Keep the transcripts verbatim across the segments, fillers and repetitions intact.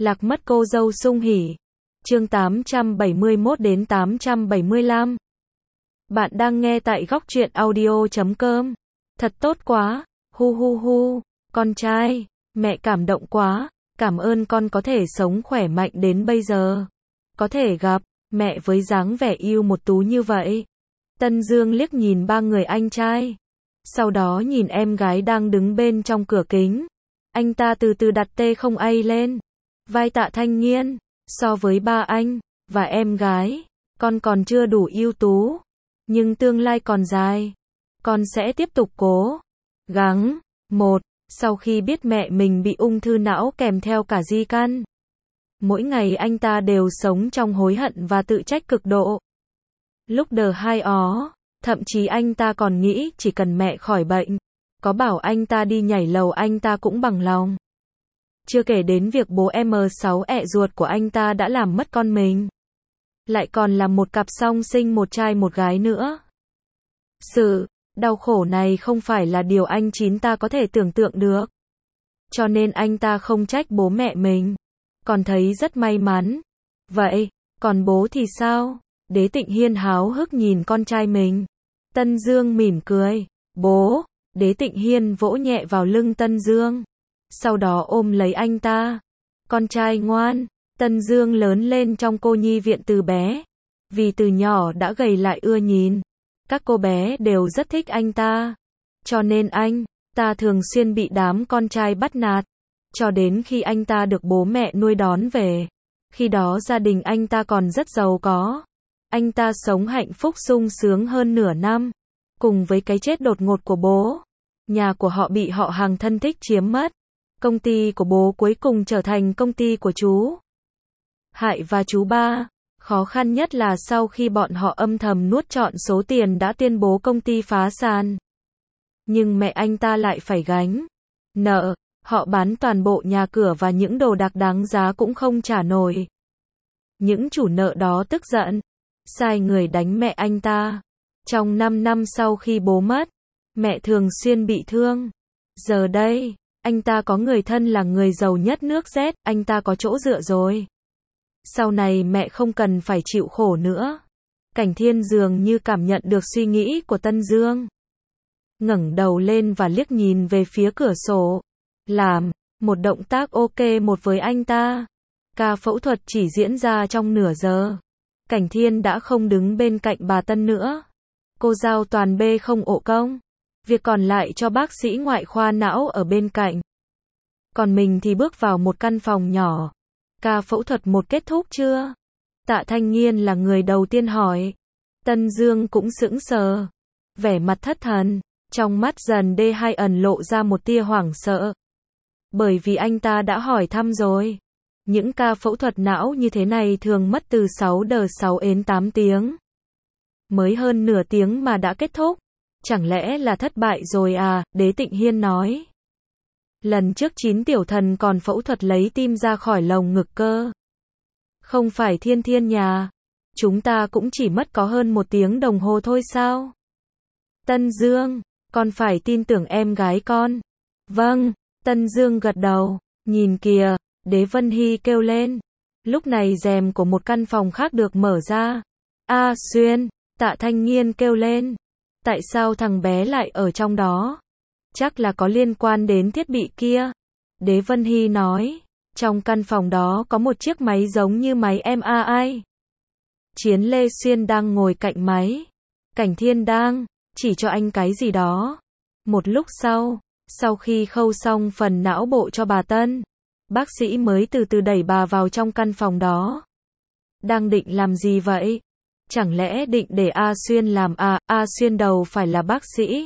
Lạc mất cô dâu sung hỉ. Chương tám trăm bảy mươi mốt đến tám trăm bảy mươi lăm. Bạn đang nghe tại góc truyện audio chấm com. Thật tốt quá, hu hu hu, con trai, mẹ cảm động quá, cảm ơn con có thể sống khỏe mạnh đến bây giờ. Có thể gặp mẹ với dáng vẻ yêu một tú như vậy. Tân Dương liếc nhìn ba người anh trai. Sau đó nhìn em gái đang đứng bên trong cửa kính. Anh ta từ từ đặt tê không ai lên vai Tạ Thanh Nghiên. So với ba anh và em gái, con còn chưa đủ ưu tú, nhưng tương lai còn dài. Con sẽ tiếp tục cố gắng. Một, sau khi biết mẹ mình bị ung thư não kèm theo cả di căn, mỗi ngày anh ta đều sống trong hối hận và tự trách cực độ. Lúc đờ hai ó, thậm chí anh ta còn nghĩ chỉ cần mẹ khỏi bệnh, có bảo anh ta đi nhảy lầu anh ta cũng bằng lòng. Chưa kể đến việc bố em sáu ẹ ruột của anh ta đã làm mất con mình. Lại còn là một cặp song sinh một trai một gái nữa. Sự đau khổ này không phải là điều anh chín ta có thể tưởng tượng được. Cho nên anh ta không trách bố mẹ mình, còn thấy rất may mắn. Vậy, còn bố thì sao? Đế Tịnh Hiên háo hức nhìn con trai mình. Tân Dương mỉm cười. Bố. Đế Tịnh Hiên vỗ nhẹ vào lưng Tân Dương. Sau đó ôm lấy anh ta. Con trai ngoan. Tân Dương lớn lên trong cô nhi viện từ bé. Vì từ nhỏ đã gầy lại ưa nhìn. Các cô bé đều rất thích anh ta. Cho nên anh ta thường xuyên bị đám con trai bắt nạt. Cho đến khi anh ta được bố mẹ nuôi đón về. Khi đó gia đình anh ta còn rất giàu có. Anh ta sống hạnh phúc sung sướng hơn nửa năm. Cùng với cái chết đột ngột của bố, nhà của họ bị họ hàng thân thích chiếm mất. Công ty của bố cuối cùng trở thành công ty của chú Hại và chú Ba. Khó khăn nhất là sau khi bọn họ âm thầm nuốt trọn số tiền đã tuyên bố công ty phá sản. Nhưng mẹ anh ta lại phải gánh nợ, họ bán toàn bộ nhà cửa và những đồ đạc đáng giá cũng không trả nổi. Những chủ nợ đó tức giận, sai người đánh mẹ anh ta. Trong năm năm sau khi bố mất, mẹ thường xuyên bị thương. Giờ đây, anh ta có người thân là người giàu nhất nước Z, anh ta có chỗ dựa rồi. Sau này mẹ không cần phải chịu khổ nữa. Cảnh Thiên dường như cảm nhận được suy nghĩ của Tân Dương. Ngẩng đầu lên và liếc nhìn về phía cửa sổ. Làm một động tác ok một với anh ta. Ca phẫu thuật chỉ diễn ra trong nửa giờ. Cảnh Thiên đã không đứng bên cạnh bà Tân nữa. Cô giao toàn bê không ộ công. Việc còn lại cho bác sĩ ngoại khoa não ở bên cạnh. Còn mình thì bước vào một căn phòng nhỏ. Ca phẫu thuật một kết thúc chưa? Tạ Thanh Nghiên là người đầu tiên hỏi. Tân Dương cũng sững sờ. Vẻ mặt thất thần. Trong mắt dần đê hai ẩn lộ ra một tia hoảng sợ. Bởi vì anh ta đã hỏi thăm rồi. Những ca phẫu thuật não như thế này thường mất từ sáu đến sáu đến tám tiếng. Mới hơn nửa tiếng mà đã kết thúc. Chẳng lẽ là thất bại rồi à? Đế Tịnh Hiên nói. Lần trước chín tiểu thần còn phẫu thuật lấy tim ra khỏi lồng ngực cơ. Không phải Thiên Thiên nhà. Chúng ta cũng chỉ mất có hơn một tiếng đồng hồ thôi sao? Tân Dương, con phải tin tưởng em gái con. Vâng, Tân Dương gật đầu. Nhìn kìa, Đế Vân Hy kêu lên. Lúc này rèm của một căn phòng khác được mở ra. A Xuyên, Tạ Thanh Nghiên kêu lên. Tại sao thằng bé lại ở trong đó? Chắc là có liên quan đến thiết bị kia. Đế Vân Hy nói. Trong căn phòng đó có một chiếc máy giống như máy em a i. Chiến Lê Xuyên đang ngồi cạnh máy. Cảnh Thiên đang chỉ cho anh cái gì đó. Một lúc sau, sau khi khâu xong phần não bộ cho bà Tân, bác sĩ mới từ từ đẩy bà vào trong căn phòng đó. Đang định làm gì vậy? Chẳng lẽ định để A Xuyên làm à? A Xuyên đầu phải là bác sĩ.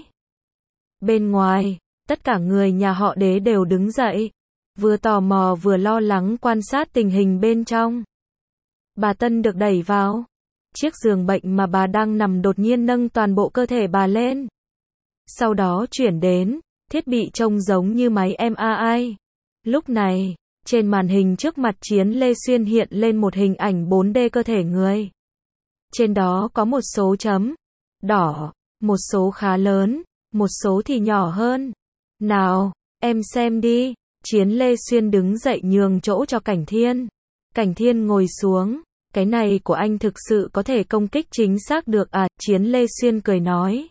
Bên ngoài, tất cả người nhà họ Đế đều đứng dậy. Vừa tò mò vừa lo lắng quan sát tình hình bên trong. Bà Tân được đẩy vào. Chiếc giường bệnh mà bà đang nằm đột nhiên nâng toàn bộ cơ thể bà lên. Sau đó chuyển đến thiết bị trông giống như máy em a i. Lúc này, trên màn hình trước mặt Chiến Lê Xuyên hiện lên một hình ảnh bốn D cơ thể người. Trên đó có một số chấm đỏ, một số khá lớn, một số thì nhỏ hơn. Nào, em xem đi. Chiến Lê Xuyên đứng dậy nhường chỗ cho Cảnh Thiên. Cảnh Thiên ngồi xuống. Cái này của anh thực sự có thể công kích chính xác được à? Chiến Lê Xuyên cười nói.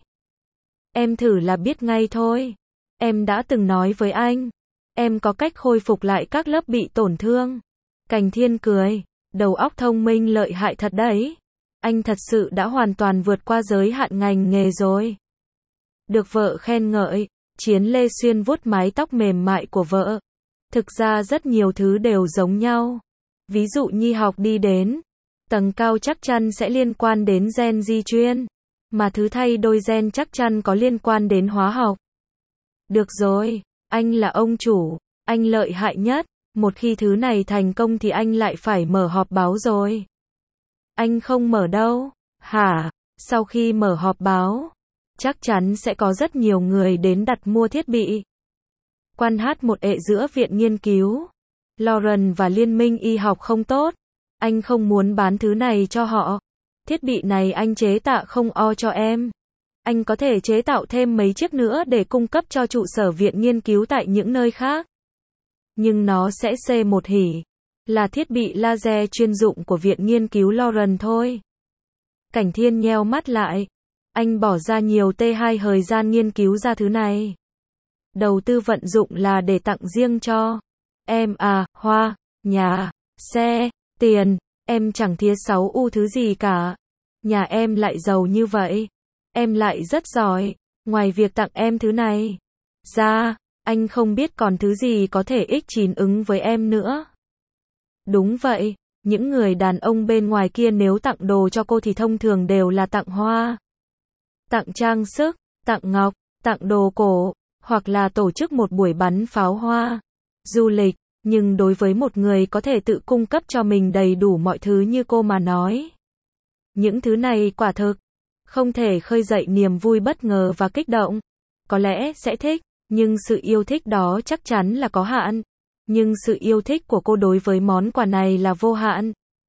Em thử là biết ngay thôi. Em đã từng nói với anh. Em có cách khôi phục lại các lớp bị tổn thương. Cảnh Thiên cười. Đầu óc thông minh lợi hại thật đấy. Anh thật sự đã hoàn toàn vượt qua giới hạn ngành nghề rồi. Được vợ khen ngợi. Chiến Lê Xuyên vuốt mái tóc mềm mại của vợ. Thực ra rất nhiều thứ đều giống nhau. Ví dụ nhi học đi đến tầng cao chắc chắn sẽ liên quan đến gen di truyền. Mà thứ thay đổi gen chắc chắn có liên quan đến hóa học. Được rồi, anh là ông chủ. Anh lợi hại nhất. Một khi thứ này thành công thì anh lại phải mở họp báo rồi. Anh không mở đâu. Hả? Sau khi mở họp báo, chắc chắn sẽ có rất nhiều người đến đặt mua thiết bị. Quan hát một ệ giữa viện nghiên cứu Lauren và liên minh y học không tốt. Anh không muốn bán thứ này cho họ. Thiết bị này anh chế tạo không o cho em. Anh có thể chế tạo thêm mấy chiếc nữa để cung cấp cho trụ sở viện nghiên cứu tại những nơi khác. Nhưng nó sẽ xê một hỉ. Là thiết bị laser chuyên dụng của viện nghiên cứu Lauren thôi. Cảnh Thiên nheo mắt lại. Anh bỏ ra nhiều T hai thời gian nghiên cứu ra thứ này. Đầu tư vận dụng là để tặng riêng cho em à, hoa, nhà, xe, tiền. Em chẳng thiếu sáu u thứ gì cả. Nhà em lại giàu như vậy. Em lại rất giỏi. Ngoài việc tặng em thứ này ra, anh không biết còn thứ gì có thể ích chín ứng với em nữa. Đúng vậy, những người đàn ông bên ngoài kia nếu tặng đồ cho cô thì thông thường đều là tặng hoa, tặng trang sức, tặng ngọc, tặng đồ cổ, hoặc là tổ chức một buổi bắn pháo hoa, du lịch. Nhưng đối với một người có thể tự cung cấp cho mình đầy đủ mọi thứ như cô mà nói, những thứ này quả thực không thể khơi dậy niềm vui bất ngờ và kích động. Có lẽ sẽ thích, nhưng sự yêu thích đó chắc chắn là có hạn. Nhưng sự yêu thích của cô đối với món quà này là vô hạn.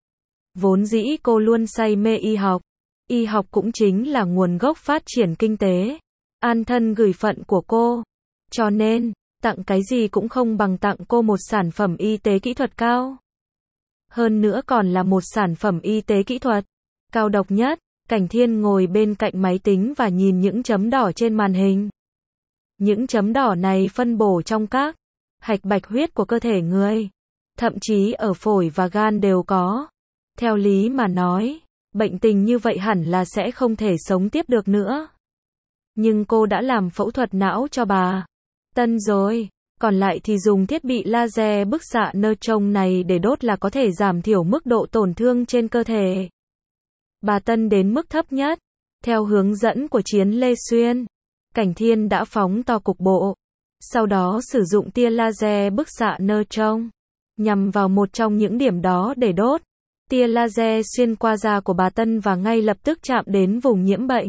Vốn dĩ cô luôn say mê y học. Y học cũng chính là nguồn gốc phát triển kinh tế, an thân gửi phận của cô. Cho nên, tặng cái gì cũng không bằng tặng cô một sản phẩm y tế kỹ thuật cao. Hơn nữa còn là một sản phẩm y tế kỹ thuật cao độc nhất. Cảnh Thiên ngồi bên cạnh máy tính và nhìn những chấm đỏ trên màn hình. Những chấm đỏ này phân bổ trong các hạch bạch huyết của cơ thể người. Thậm chí ở phổi và gan đều có. Theo lý mà nói, bệnh tình như vậy hẳn là sẽ không thể sống tiếp được nữa. Nhưng cô đã làm phẫu thuật não cho bà Tân rồi. Còn lại thì dùng thiết bị laser bức xạ neutron này để đốt là có thể giảm thiểu mức độ tổn thương trên cơ thể bà Tân đến mức thấp nhất. Theo hướng dẫn của Chiến Lê Xuyên, Cảnh Thiên đã phóng to cục bộ. Sau đó sử dụng tia laser bức xạ neutron nhằm vào một trong những điểm đó để đốt. Tia laser xuyên qua da của bà Tân và ngay lập tức chạm đến vùng nhiễm bệnh.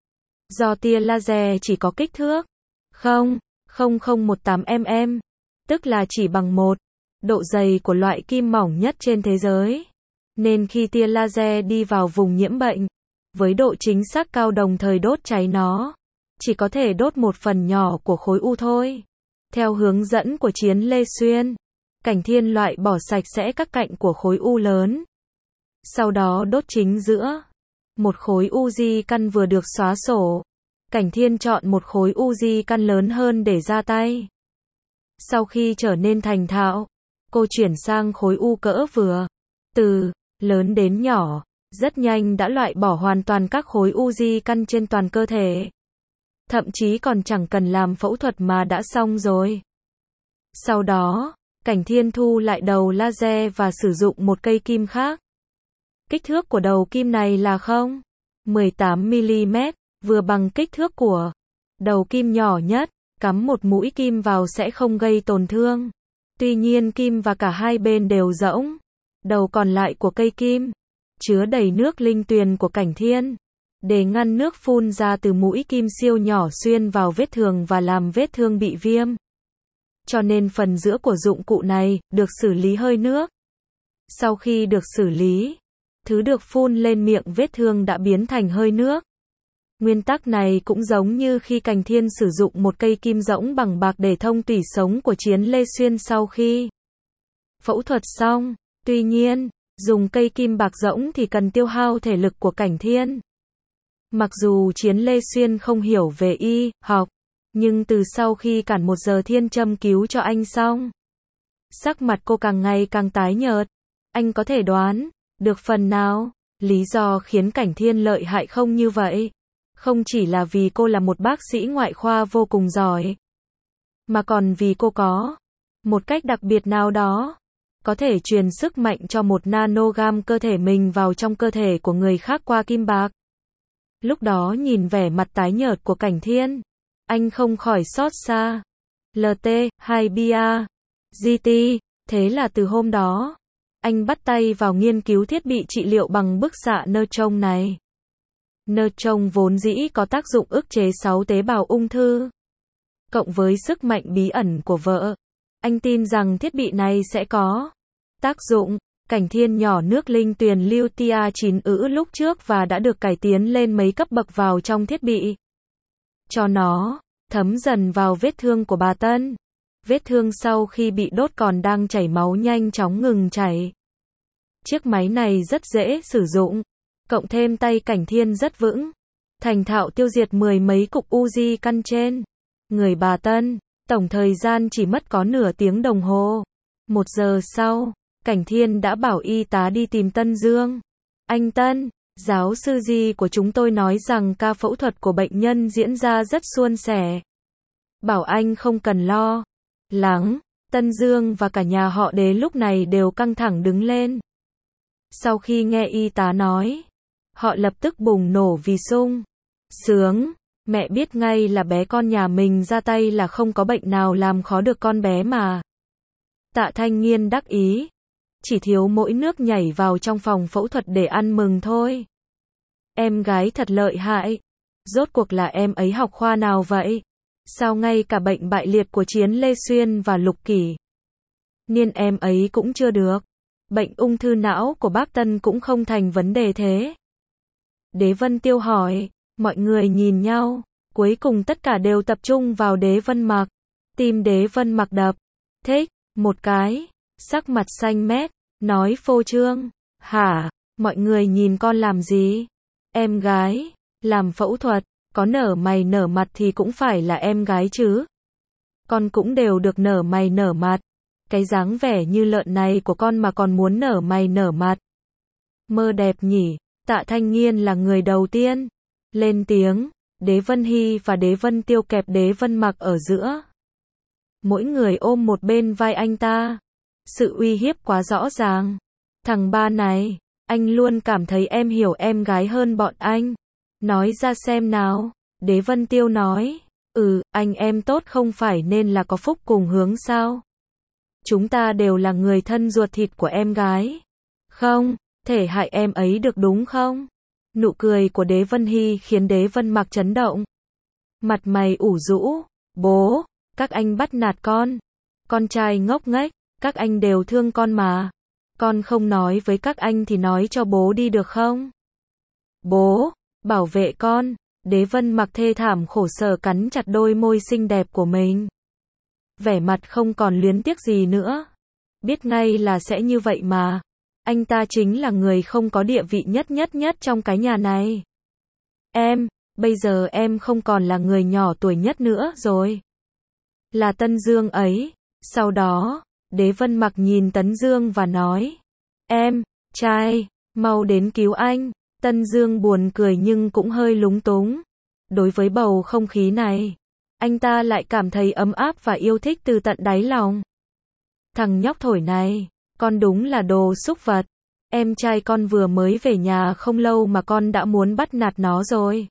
Do tia laser chỉ có kích thước không phẩy không không một tám mi li mét, tức là chỉ bằng một độ dày của loại kim mỏng nhất trên thế giới. Nên khi tia laser đi vào vùng nhiễm bệnh, với độ chính xác cao đồng thời đốt cháy nó, chỉ có thể đốt một phần nhỏ của khối u thôi. Theo hướng dẫn của Chiến Lê Xuyên, Cảnh Thiên loại bỏ sạch sẽ các cạnh của khối u lớn. Sau đó đốt chính giữa. Một khối u di căn vừa được xóa sổ. Cảnh Thiên chọn một khối u di căn lớn hơn để ra tay. Sau khi trở nên thành thạo, cô chuyển sang khối u cỡ vừa. Từ lớn đến nhỏ, rất nhanh đã loại bỏ hoàn toàn các khối u di căn trên toàn cơ thể. Thậm chí còn chẳng cần làm phẫu thuật mà đã xong rồi. Sau đó, Cảnh Thiên thu lại đầu laser và sử dụng một cây kim khác. Kích thước của đầu kim này là không phẩy mười tám mi li mét, vừa bằng kích thước của đầu kim nhỏ nhất. Cắm một mũi kim vào sẽ không gây tổn thương. Tuy nhiên kim và cả hai bên đều rỗng. Đầu còn lại của cây kim chứa đầy nước linh tuyền của Cảnh Thiên, để ngăn nước phun ra từ mũi kim siêu nhỏ xuyên vào vết thương và làm vết thương bị viêm. Cho nên phần giữa của dụng cụ này được xử lý hơi nước. Sau khi được xử lý, thứ được phun lên miệng vết thương đã biến thành hơi nước. Nguyên tắc này cũng giống như khi Cảnh Thiên sử dụng một cây kim rỗng bằng bạc để thông tủy sống của Chiến Lê Xuyên sau khi phẫu thuật xong. Tuy nhiên, dùng cây kim bạc rỗng thì cần tiêu hao thể lực của Cảnh Thiên. Mặc dù Chiến Lê Xuyên không hiểu về y học, nhưng từ sau khi cản một giờ thiên châm cứu cho anh xong, sắc mặt cô càng ngày càng tái nhợt. Anh có thể đoán được phần nào lý do khiến Cảnh Thiên lợi hại không như vậy. Không chỉ là vì cô là một bác sĩ ngoại khoa vô cùng giỏi, mà còn vì cô có một cách đặc biệt nào đó, có thể truyền sức mạnh cho một nanogam cơ thể mình vào trong cơ thể của người khác qua kim bạc. Lúc đó nhìn vẻ mặt tái nhợt của Cảnh Thiên, anh không khỏi xót xa. lờ tê, hai bia, giê tê, thế là từ hôm đó, anh bắt tay vào nghiên cứu thiết bị trị liệu bằng bức xạ neutron này. Neutron vốn dĩ có tác dụng ức chế sáu tế bào ung thư. Cộng với sức mạnh bí ẩn của vợ, anh tin rằng thiết bị này sẽ có tác dụng. Cảnh Thiên nhỏ nước linh tuyền lưu tia chín ữ lúc trước và đã được cải tiến lên mấy cấp bậc vào trong thiết bị, cho nó thấm dần vào vết thương của bà Tân. Vết thương sau khi bị đốt còn đang chảy máu nhanh chóng ngừng chảy. Chiếc máy này rất dễ sử dụng, cộng thêm tay Cảnh Thiên rất vững, thành thạo tiêu diệt mười mấy cục Uzi căn trên người bà Tân. Tổng thời gian chỉ mất có nửa tiếng đồng hồ. Một giờ sau, Cảnh Thiên đã bảo y tá đi tìm Tân Dương. Anh Tân, giáo sư Di của chúng tôi nói rằng ca phẫu thuật của bệnh nhân diễn ra rất suôn sẻ. Bảo anh không cần lo lắng. Tân Dương và cả nhà họ Đế lúc này đều căng thẳng đứng lên. Sau khi nghe y tá nói, họ lập tức bùng nổ vì sung sướng. Mẹ biết ngay là bé con nhà mình ra tay là không có bệnh nào làm khó được con bé mà. Tạ Thanh Nghiên đắc ý. Chỉ thiếu mỗi nước nhảy vào trong phòng phẫu thuật để ăn mừng thôi. Em gái thật lợi hại. Rốt cuộc là em ấy học khoa nào vậy? Sao ngay cả bệnh bại liệt của Chiến Lê Xuyên và Lục Kỷ Niên em ấy cũng chưa được. Bệnh ung thư não của bác Tân cũng không thành vấn đề thế. Đế Vân Tiêu hỏi. Mọi người nhìn nhau. Cuối cùng tất cả đều tập trung vào Đế Vân Mặc. Tim Đế Vân Mặc đập thích một cái. Sắc mặt xanh mét, nói phô trương. Hả, mọi người nhìn con làm gì? Em gái, làm phẫu thuật, có nở mày nở mặt thì cũng phải là em gái chứ. Con cũng đều được nở mày nở mặt. Cái dáng vẻ như lợn này của con mà còn muốn nở mày nở mặt. Mơ đẹp nhỉ. Tạ Thanh Nghiên là người đầu tiên lên tiếng. Đế Vân Hy và Đế Vân Tiêu kẹp Đế Vân Mặc ở giữa. Mỗi người ôm một bên vai anh ta. Sự uy hiếp quá rõ ràng. Thằng ba này, anh luôn cảm thấy em hiểu em gái hơn bọn anh. Nói ra xem nào. Đế Vân Tiêu nói. Ừ, anh em tốt không phải nên là có phúc cùng hướng sao? Chúng ta đều là người thân ruột thịt của em gái. Không thể hại em ấy được đúng không? Nụ cười của Đế Vân Hy khiến Đế Vân Mặc chấn động. Mặt mày ủ rũ. Bố, các anh bắt nạt con. Con trai ngốc nghếch, các anh đều thương con mà. Con không nói với các anh thì nói cho bố đi được không? Bố, bảo vệ con. Đế Vân Mặc thê thảm khổ sở cắn chặt đôi môi xinh đẹp của mình. Vẻ mặt không còn luyến tiếc gì nữa. Biết ngay là sẽ như vậy mà. Anh ta chính là người không có địa vị nhất nhất nhất trong cái nhà này. Em, bây giờ em không còn là người nhỏ tuổi nhất nữa rồi. Là Tân Dương ấy. Sau đó, Đế Vân Mặc nhìn Tấn Dương và nói. Em, trai, mau đến cứu anh. Tân Dương buồn cười nhưng cũng hơi lúng túng. Đối với bầu không khí này, anh ta lại cảm thấy ấm áp và yêu thích từ tận đáy lòng. Thằng nhóc thổi này, con đúng là đồ súc vật. Em trai con vừa mới về nhà không lâu mà con đã muốn bắt nạt nó rồi.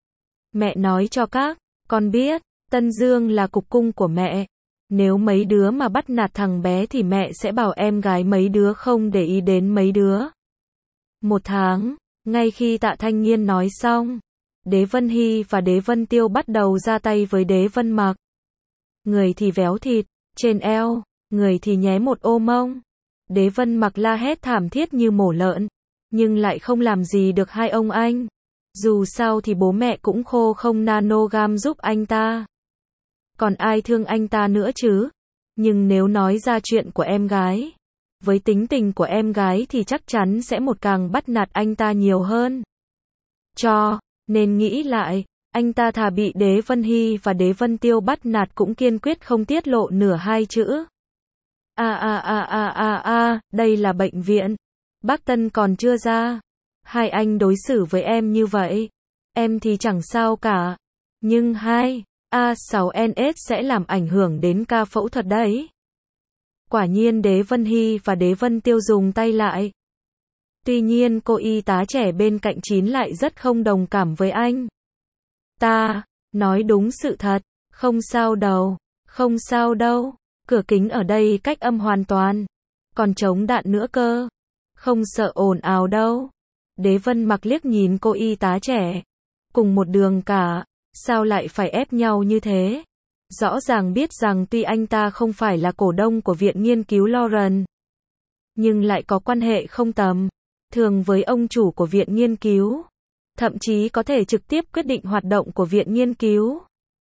Mẹ nói cho các con biết, Tân Dương là cục cung của mẹ. Nếu mấy đứa mà bắt nạt thằng bé thì mẹ sẽ bảo em gái mấy đứa không để ý đến mấy đứa. Một tháng, ngay khi Tạ Thanh Nghiên nói xong, Đế Vân Hy và Đế Vân Tiêu bắt đầu ra tay với Đế Vân Mặc. Người thì véo thịt trên eo, người thì nhé một ô mông. Đế Vân Mặc la hét thảm thiết như mổ lợn, nhưng lại không làm gì được hai ông anh. Dù sao thì bố mẹ cũng khô không nanogam giúp anh ta. Còn ai thương anh ta nữa chứ? Nhưng nếu nói ra chuyện của em gái, với tính tình của em gái thì chắc chắn sẽ một càng bắt nạt anh ta nhiều hơn. Cho nên nghĩ lại, anh ta thà bị Đế Vân Hy và Đế Vân Tiêu bắt nạt cũng kiên quyết không tiết lộ nửa hai chữ. A a a a a a, đây là bệnh viện. Bác Tân còn chưa ra. Hai anh đối xử với em như vậy. Em thì chẳng sao cả. Nhưng hai A sáu N S sẽ làm ảnh hưởng đến ca phẫu thuật đấy. Quả nhiên Đế Vân Hy và Đế Vân Tiêu dùng tay lại. Tuy nhiên cô y tá trẻ bên cạnh Chín lại rất không đồng cảm với anh. Ta nói đúng sự thật, không sao đâu, không sao đâu. Cửa kính ở đây cách âm hoàn toàn, còn chống đạn nữa cơ. Không sợ ồn ào đâu. Đế Vân Mặc liếc nhìn cô y tá trẻ. Cùng một đường cả, sao lại phải ép nhau như thế? Rõ ràng biết rằng tuy anh ta không phải là cổ đông của Viện Nghiên cứu Lauren, nhưng lại có quan hệ không tầm thường với ông chủ của Viện Nghiên cứu. Thậm chí có thể trực tiếp quyết định hoạt động của Viện Nghiên cứu.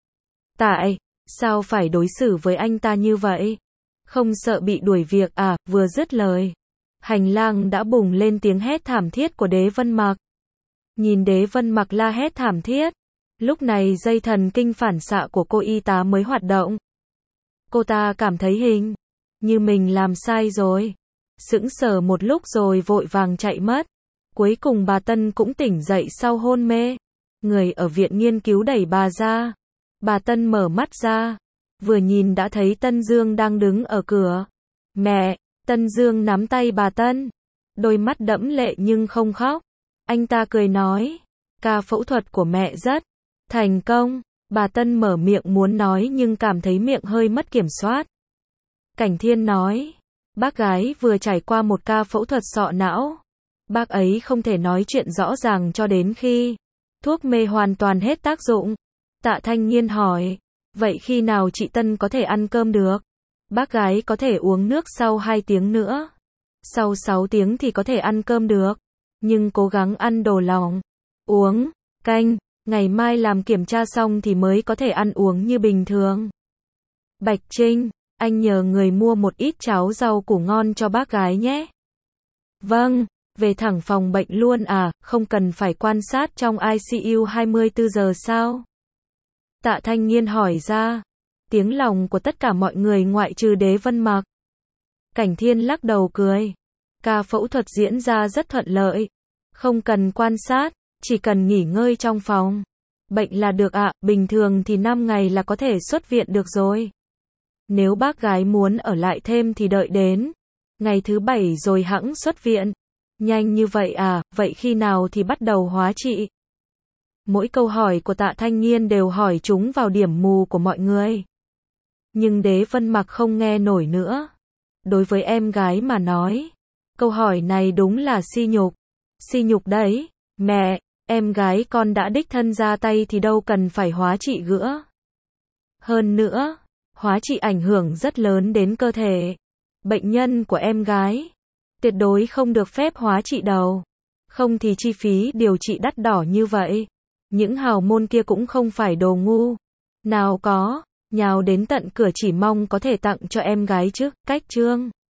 Tại sao phải đối xử với anh ta như vậy? Không sợ bị đuổi việc à? Vừa dứt lời, hành lang đã bùng lên tiếng hét thảm thiết của Đế Vân Mặc. Nhìn Đế Vân Mặc la hét thảm thiết, lúc này dây thần kinh phản xạ của cô y tá mới hoạt động. Cô ta cảm thấy hình như mình làm sai rồi. Sững sờ một lúc rồi vội vàng chạy mất. Cuối cùng bà Tân cũng tỉnh dậy sau hôn mê. Người ở Viện Nghiên cứu đẩy bà ra. Bà Tân mở mắt ra, vừa nhìn đã thấy Tân Dương đang đứng ở cửa. Mẹ! Tân Dương nắm tay bà Tân, đôi mắt đẫm lệ nhưng không khóc. Anh ta cười nói, ca phẫu thuật của mẹ rất thành công. Bà Tân mở miệng muốn nói nhưng cảm thấy miệng hơi mất kiểm soát. Cảnh Thiên nói, bác gái vừa trải qua một ca phẫu thuật sọ não. Bác ấy không thể nói chuyện rõ ràng cho đến khi thuốc mê hoàn toàn hết tác dụng. Tạ Thanh Nghiên hỏi, vậy khi nào chị Tân có thể ăn cơm được? Bác gái có thể uống nước sau hai tiếng nữa. Sau sáu tiếng thì có thể ăn cơm được. Nhưng cố gắng ăn đồ lỏng, uống canh, ngày mai làm kiểm tra xong thì mới có thể ăn uống như bình thường. Bạch Trinh, anh nhờ người mua một ít cháo rau củ ngon cho bác gái nhé. Vâng, về thẳng phòng bệnh luôn à, không cần phải quan sát trong I C U hai mươi tư giờ sao? Tạ Thanh Nghiên hỏi ra. Tiếng lòng của tất cả mọi người ngoại trừ Đế Vân Mặc. Cảnh Thiên lắc đầu cười. Ca phẫu thuật diễn ra rất thuận lợi. Không cần quan sát, chỉ cần nghỉ ngơi trong phòng bệnh là được ạ, à, bình thường thì năm ngày là có thể xuất viện được rồi. Nếu bác gái muốn ở lại thêm thì đợi đến ngày thứ bảy rồi hẵng xuất viện. Nhanh như vậy à, vậy khi nào thì bắt đầu hóa trị? Mỗi câu hỏi của Tạ Thanh Nghiên đều hỏi chúng vào điểm mù của mọi người. Nhưng Đế Vân Mặc không nghe nổi nữa. Đối với em gái mà nói, câu hỏi này đúng là si nhục. Si nhục đấy, mẹ, em gái con đã đích thân ra tay thì đâu cần phải hóa trị nữa. Hơn nữa, hóa trị ảnh hưởng rất lớn đến cơ thể bệnh nhân của em gái. Tuyệt đối không được phép hóa trị đầu. Không thì chi phí điều trị đắt đỏ như vậy. Những hào môn kia cũng không phải đồ ngu. Nào có, nhào đến tận cửa chỉ mong có thể tặng cho em gái chứ, cách trương.